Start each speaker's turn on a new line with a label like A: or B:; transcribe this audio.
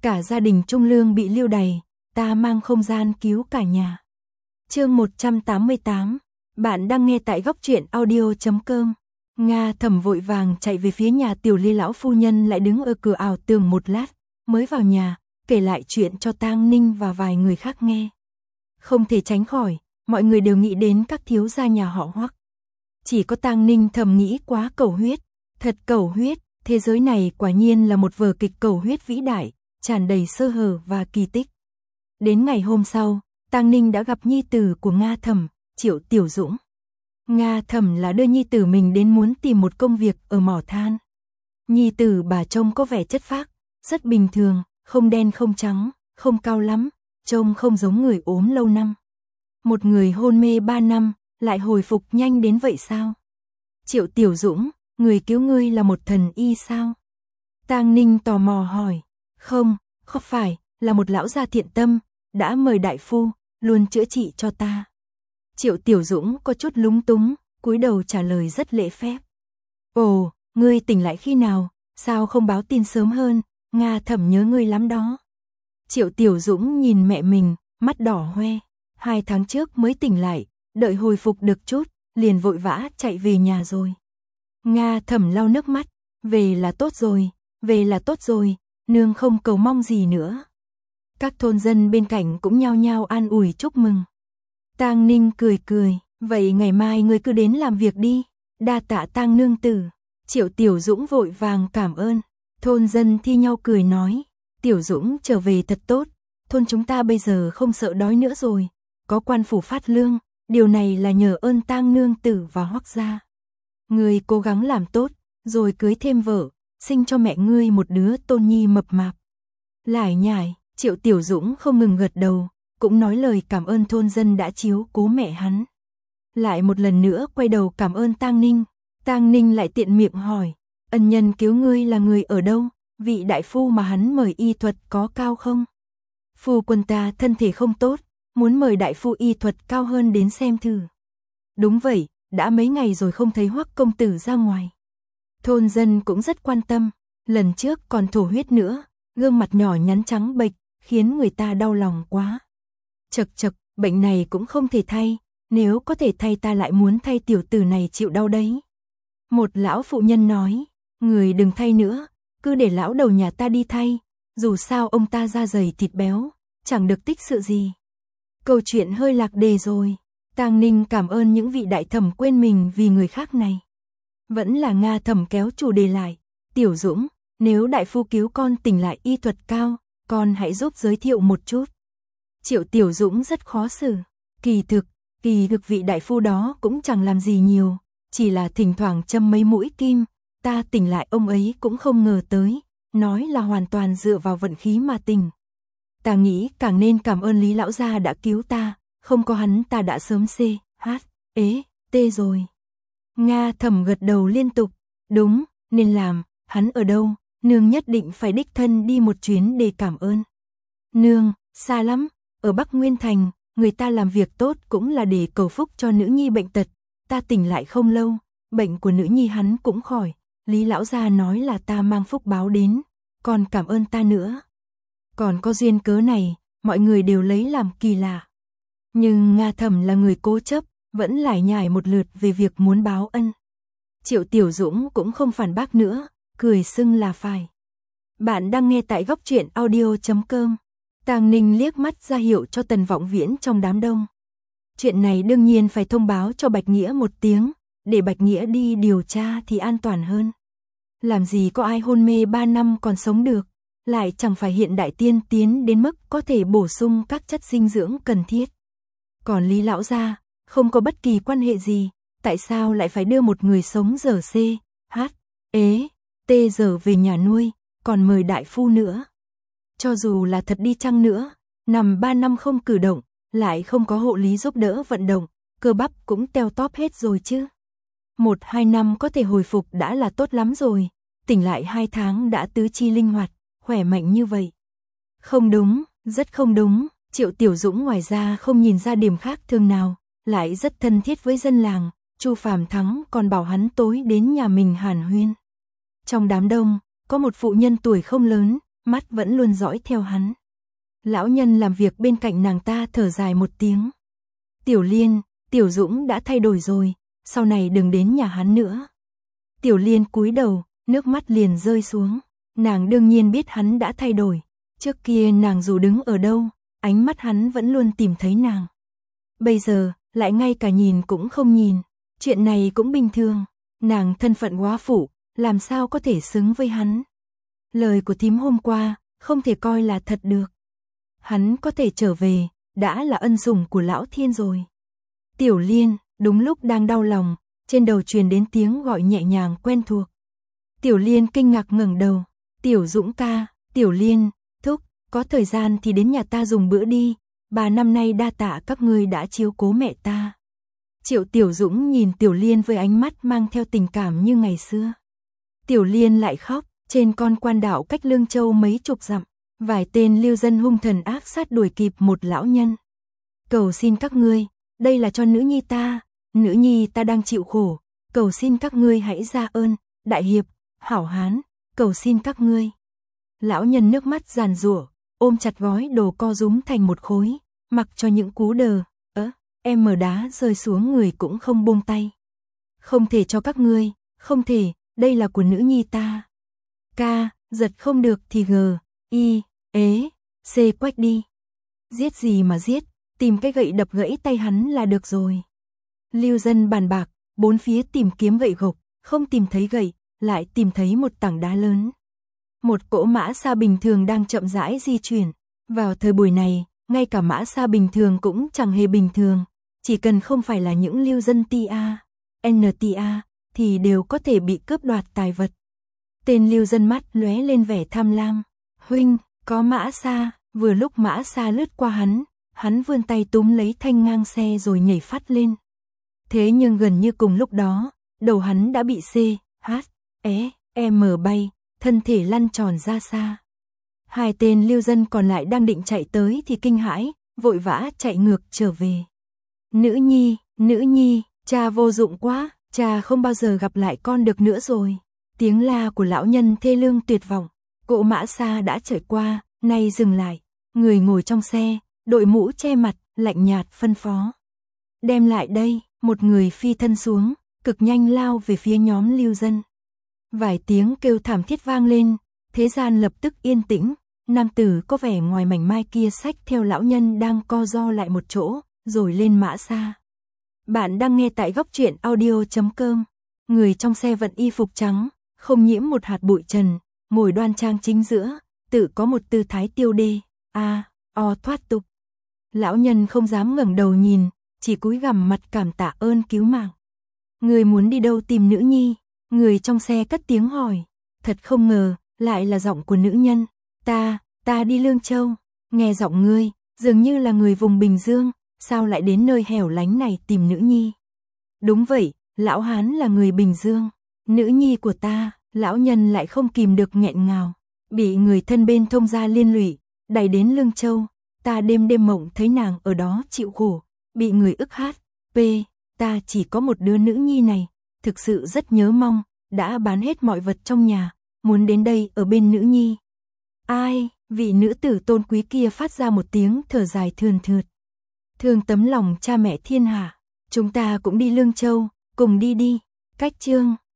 A: cả gia đình Trung Lương bị lưu đày, ta mang không gian cứu cả nhà. Chương 188, bạn đang nghe tại góc truyện audio.com. Nga Thẩm vội vàng chạy về phía nhà Tiểu Ly lão phu nhân lại đứng ở cửa ảo tường một lát, mới vào nhà, kể lại chuyện cho Tang Ninh và vài người khác nghe. Không thể tránh khỏi, mọi người đều nghĩ đến các thiếu gia nhà họ Hoắc. Chỉ có Tang Ninh thầm nghĩ quá cầu huyết, thật cầu huyết, thế giới này quả nhiên là một vở kịch cầu huyết vĩ đại, tràn đầy sơ hở và kỳ tích. Đến ngày hôm sau, Tang Ninh đã gặp nhi tử của Nga Thẩm, Triệu Tiểu Dũng. Nga Thẩm là đưa nhi tử mình đến muốn tìm một công việc ở mỏ than. Nhi tử bà trông có vẻ chất phác, rất bình thường, không đen không trắng, không cao lắm, trông không giống người ốm lâu năm. Một người hôn mê 3 năm, lại hồi phục nhanh đến vậy sao? Triệu Tiểu Dũng, người cứu ngươi là một thần y sao? Tang Ninh tò mò hỏi. Không phải, là một lão gia thiện tâm, đã mời đại phu, luôn chữa trị cho ta. Triệu Tiểu Dũng có chút lúng túng, cúi đầu trả lời rất lễ phép. Ồ, ngươi tỉnh lại khi nào, sao không báo tin sớm hơn, Nga Thẩm nhớ ngươi lắm đó. Triệu Tiểu Dũng nhìn mẹ mình, mắt đỏ hoe, 2 tháng trước mới tỉnh lại, đợi hồi phục được chút, liền vội vã chạy về nhà rồi. Nga Thẩm lau nước mắt, về là tốt rồi, nương không cầu mong gì nữa. Các thôn dân bên cạnh cũng nhao nhao an ủi chúc mừng. Tang Ninh cười, vậy ngày mai ngươi cứ đến làm việc đi, đa tạ Tang nương tử. Triệu Tiểu Dũng vội vàng cảm ơn, thôn dân thi nhau cười nói, Tiểu Dũng trở về thật tốt, thôn chúng ta bây giờ không sợ đói nữa rồi, có quan phủ phát lương, điều này là nhờ ơn Tang nương tử và Hoắc gia. Ngươi cố gắng làm tốt, rồi cưới thêm vợ, sinh cho mẹ ngươi một đứa tôn nhi mập mạp. Lải nhải, Triệu Tiểu Dũng không ngừng gật đầu, cũng nói lời cảm ơn thôn dân đã chiếu cố mẹ hắn. Lại một lần nữa quay đầu cảm ơn Tang Ninh. Tang Ninh lại tiện miệng hỏi, ân nhân cứu ngươi là người ở đâu, vị đại phu mà hắn mời y thuật có cao không? Phu quân ta thân thể không tốt, muốn mời đại phu y thuật cao hơn đến xem thử. Đúng vậy, đã mấy ngày rồi không thấy Hoắc công tử ra ngoài. Thôn dân cũng rất quan tâm, lần trước còn thổ huyết nữa, gương mặt nhỏ nhắn trắng bệch, khiến người ta đau lòng quá. Chậc, bệnh này cũng không thể thay, nếu có thể thay ta lại muốn thay tiểu tử này chịu đau đấy. Một lão phụ nhân nói, người đừng thay nữa, cứ để lão đầu nhà ta đi thay, dù sao ông ta da dày thịt béo, chẳng được tích sự gì. Câu chuyện hơi lạc đề rồi, Tang Ninh cảm ơn những vị đại thẩm quên mình vì người khác này. Vẫn là Nga Thẩm kéo chủ đề lại, Tiểu Dũng, nếu đại phu cứu con tỉnh lại y thuật cao, con hãy giúp giới thiệu một chút. Triệu Tiểu Dũng rất khó xử, kỳ thực vị đại phu đó cũng chẳng làm gì nhiều, chỉ là thỉnh thoảng châm mấy mũi kim, ta tỉnh lại ông ấy cũng không ngờ tới, nói là hoàn toàn dựa vào vận khí mà tỉnh. Ta nghĩ càng nên cảm ơn Lý lão gia đã cứu ta, không có hắn ta đã sớm tê rồi. Nga Thẩm gật đầu liên tục, đúng, nên làm, hắn ở đâu, nương nhất định phải đích thân đi một chuyến để cảm ơn. Nương, xa lắm, ở Bắc Nguyên Thành, người ta làm việc tốt cũng là để cầu phúc cho nữ nhi bệnh tật, ta tỉnh lại không lâu, bệnh của nữ nhi hắn cũng khỏi, Lý lão gia nói là ta mang phúc báo đến, còn cảm ơn ta nữa. Còn có duyên cớ này, mọi người đều lấy làm kỳ lạ. Nhưng Nga Thẩm là người cố chấp, vẫn lải nhải một lượt về việc muốn báo ân. Triệu Tiểu Dũng cũng không phản bác nữa, cười xưng là phải. Bạn đang nghe tại góc truyện audio.com. Tang Ninh liếc mắt ra hiệu cho Tần Vọng Viễn trong đám đông. Chuyện này đương nhiên phải thông báo cho Bạch Nghĩa một tiếng, để Bạch Nghĩa đi điều tra thì an toàn hơn. Làm gì có ai hôn mê 3 năm còn sống được, lại chẳng phải hiện đại tiên tiến đến mức có thể bổ sung các chất dinh dưỡng cần thiết. Còn Lý lão gia, không có bất kỳ quan hệ gì, tại sao lại phải đưa một người sống giờ giờ về nhà nuôi, còn mời đại phu nữa. Cho dù là thật đi chăng nữa, nằm 3 năm không cử động, lại không có hộ lý giúp đỡ vận động, cơ bắp cũng teo tóp hết rồi chứ. 1-2 năm có thể hồi phục đã là tốt lắm rồi, tỉnh lại 2 tháng đã tứ chi linh hoạt, khỏe mạnh như vậy. Không đúng, rất không đúng, Triệu Tiểu Dũng ngoài ra không nhìn ra điểm khác thường nào, lại rất thân thiết với dân làng, Chu Phàm Thắng còn bảo hắn tối đến nhà mình hàn huyên. Trong đám đông, có một phụ nhân tuổi không lớn, mắt vẫn luôn dõi theo hắn. Lão nhân làm việc bên cạnh nàng ta thở dài một tiếng. Tiểu Liên, Tiểu Dũng đã thay đổi rồi, sau này đừng đến nhà hắn nữa. Tiểu Liên cúi đầu, nước mắt liền rơi xuống. Nàng đương nhiên biết hắn đã thay đổi. Trước kia nàng dù đứng ở đâu, ánh mắt hắn vẫn luôn tìm thấy nàng. Bây giờ, lại ngay cả nhìn cũng không nhìn. Chuyện này cũng bình thường. Nàng thân phận góa phụ, làm sao có thể xứng với hắn. Lời của thím hôm qua, không thể coi là thật được. Hắn có thể trở về, đã là ân sủng của lão thiên rồi. Tiểu Liên, đúng lúc đang đau lòng, trên đầu truyền đến tiếng gọi nhẹ nhàng quen thuộc. Tiểu Liên kinh ngạc ngẩng đầu. Tiểu Dũng ca, Tiểu Liên, thúc, có thời gian thì đến nhà ta dùng bữa đi. 3 năm nay đa tạ các ngươi đã chiếu cố mẹ ta. Triệu Tiểu Dũng nhìn Tiểu Liên với ánh mắt mang theo tình cảm như ngày xưa. Tiểu Liên lại khóc, trên con quan đảo cách Lương Châu mấy chục dặm, vài tên lưu dân hung thần ác sát đuổi kịp một lão nhân. Cầu xin các ngươi, đây là cho nữ nhi ta đang chịu khổ, cầu xin các ngươi hãy ra ơn, đại hiệp, hảo hán, cầu xin các ngươi. Lão nhân nước mắt giàn giụa, ôm chặt gói đồ co rúm thành một khối, mặc cho những cú đờ, đá rơi xuống người cũng không buông tay. Không thể cho các ngươi, không thể, đây là của nữ nhi ta. Ca, giật không được thì quách đi. Giết gì mà giết, tìm cái gậy đập gãy tay hắn là được rồi. Lưu dân bàn bạc, bốn phía tìm kiếm gậy gộc, không tìm thấy gậy, lại tìm thấy một tảng đá lớn. Một cỗ mã xa bình thường đang chậm rãi di chuyển. Vào thời buổi này, ngay cả mã xa bình thường cũng chẳng hề bình thường. Chỉ cần không phải là những lưu dân NTA, thì đều có thể bị cướp đoạt tài vật. Tên lưu dân mắt lóe lên vẻ tham lam. Huynh, có mã xa. Vừa lúc mã xa lướt qua hắn vươn tay túm lấy thanh ngang xe rồi nhảy phát lên. Thế nhưng gần như cùng lúc đó, đầu hắn đã bị bay, thân thể lăn tròn ra xa. Hai tên lưu dân còn lại đang định chạy tới thì kinh hãi, vội vã chạy ngược trở về. Nữ nhi, cha vô dụng quá, cha không bao giờ gặp lại con được nữa rồi. Tiếng la của lão nhân thê lương tuyệt vọng, cỗ mã xa đã chạy qua, nay dừng lại. Người ngồi trong xe, đội mũ che mặt, lạnh nhạt phân phó. Đem lại đây, một người phi thân xuống, cực nhanh lao về phía nhóm lưu dân. Vài tiếng kêu thảm thiết vang lên, thế gian lập tức yên tĩnh. Nam tử có vẻ ngoài mảnh mai kia xách theo lão nhân đang co ro lại một chỗ, rồi lên mã xa. Bạn đang nghe tại góc truyện audio.com. Người trong xe vận y phục trắng, không nhiễm một hạt bụi trần, ngồi đoan trang chính giữa, tự có một tư thái tiêu đê, thoát tục. Lão nhân không dám ngẩng đầu nhìn, chỉ cúi gằm mặt cảm tạ ơn cứu mạng. Người muốn đi đâu tìm nữ nhi? Người trong xe cất tiếng hỏi. Thật không ngờ, lại là giọng của nữ nhân. Ta đi Lương Châu. Nghe giọng ngươi, dường như là người vùng Bình Dương, sao lại đến nơi hẻo lánh này tìm nữ nhi? Đúng vậy, lão hán là người Bình Dương. Nữ nhi của ta, lão nhân lại không kìm được nghẹn ngào. Bị người thân bên thông gia liên lụy, đẩy đến Lương Châu. Ta đêm mộng thấy nàng ở đó chịu khổ, bị người ức hát. Ta chỉ có một đứa nữ nhi này, thực sự rất nhớ mong, đã bán hết mọi vật trong nhà, muốn đến đây ở bên nữ nhi. Ai, vị nữ tử tôn quý kia phát ra một tiếng thở dài thườn thượt. Thương tấm lòng cha mẹ thiên hạ, chúng ta cũng đi Lương Châu, cùng đi. Cách chương